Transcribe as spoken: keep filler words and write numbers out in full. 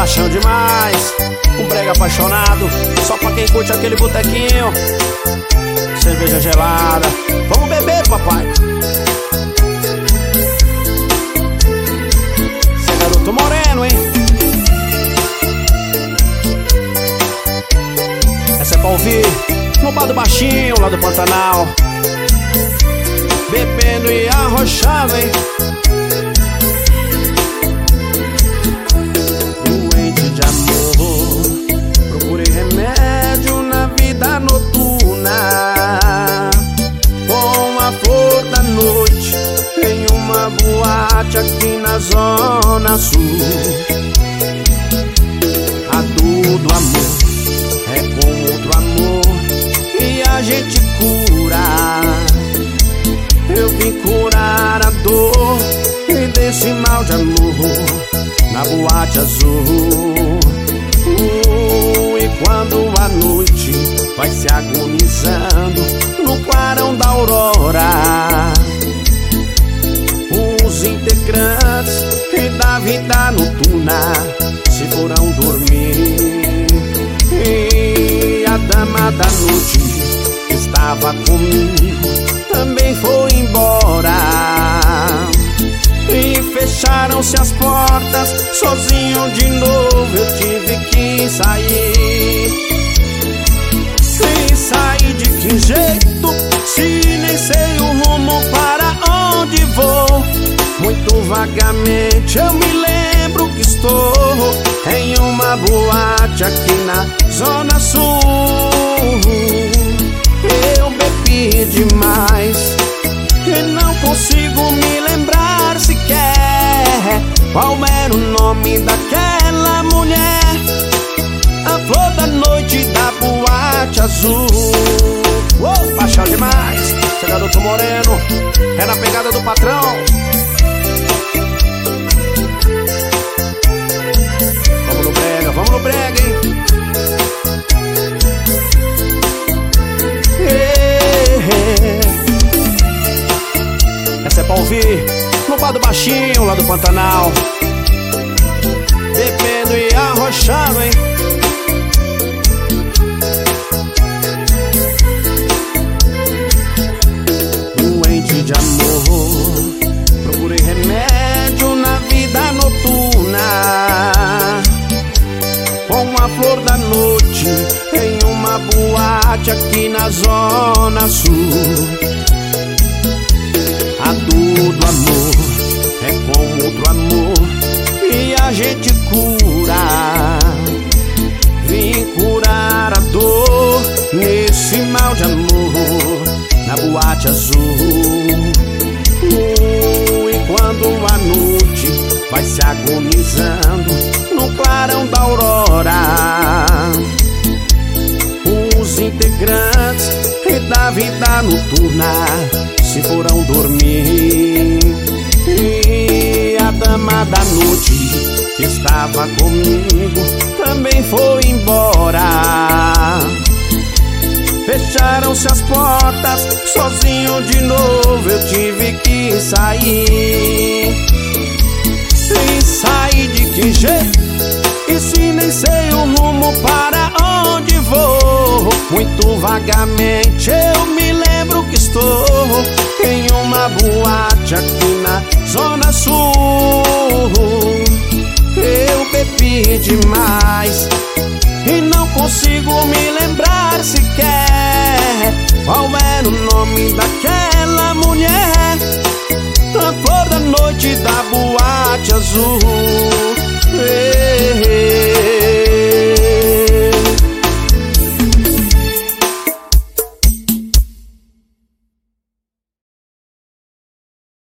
paixão demais, um brega apaixonado, só pra quem curte aquele botequinho. Cerveja gelada, vamos beber, papai. Cê é garoto moreno, hein? Essa é pra ouvir no bar do baixinho, lá do Pantanal, bebendo e arrochado, hein? Doente de amor, procurei remédio na vida noturna, com a flor da noite em uma boate aqui na Zona Sul. A dor do amor é com outro amor e a gente cura. Eu vim curar a dor e desse mal de amor na boate azul. uh, E quando a noite vai se agonizando no clarão da aurora, os integrantes da vida noturna se foram dormir, e a dama da noite que estava comigo também foi embora. E fecharam-se as portas, sozinho de novo eu tive que sair. E sair de que jeito, se nem sei o rumo para onde vou? Muito vagamente eu me lembro que estou em uma boate aqui na Zona Sul. Eu bebi demais e não consigo me lembrar sequer qual era o nome daquela mulher, a flor da noite da boate azul. Oh, paixão demais, cê é garoto moreno, é na pegada do patrão. Vamos no brega, vamos no brega, hein? Essa é pra ouvir no bar do baixinho, lá do Pantanal, bebendo e arrochado, hein? Doente de amor, procurei remédio na vida noturna, com a flor da noite em uma boate aqui na Zona Sul. A dor do amor é com outro amor e a gente cura. Vim curar a dor nesse mal de amor na boate azul. uh, E quando a noite vai se agonizando no clarão da aurora, os integrantes da vida noturna se foram dormir, e a dama da noite que estava comigo também foi embora. Fecharam-se as portas, sozinho de novo eu tive que sair. E sair de que jeito, e se nem sei o rumo para onde vou? Muito vagamente eu me lembro que estou em uma boate aqui na Zona Sul. Eu bebi demais e não consigo me lembrar sequer qual era o nome daquela mulher, a flor da noite da boate azul.